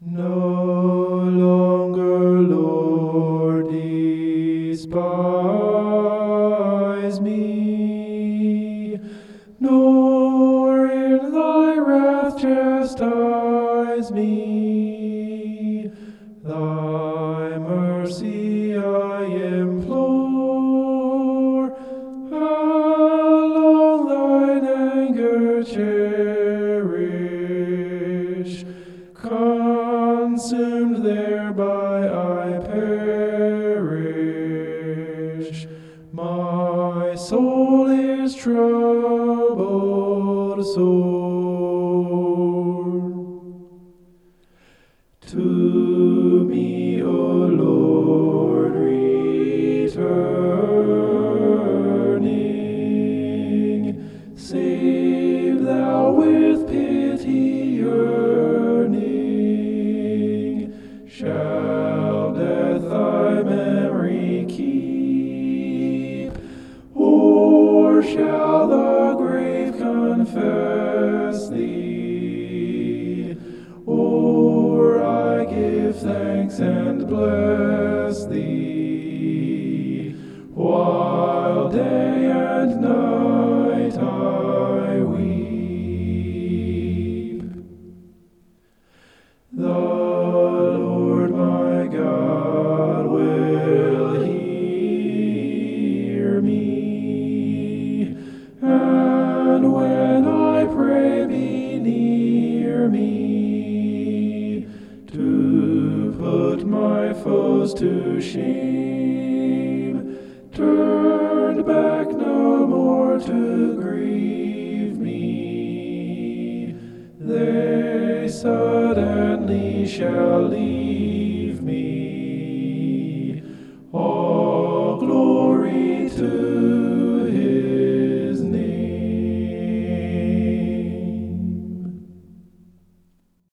No longer, Lord, despise me, nor in thy wrath chastise me. Thy mercy I implore, along thine anger cherish. Consumed thereby I perish. My soul is troubled sore. To me, O Lord, returning, save thou with pity yearning. Shall death thy memory keep, or shall the grave confess thee? Or I give thanks and bless thee, while day and night I weep. The Lord my God will hear me, and when I pray be near me, to put my foes to shame, turned back no more to grieve me. They suddenly shall leave me. All glory to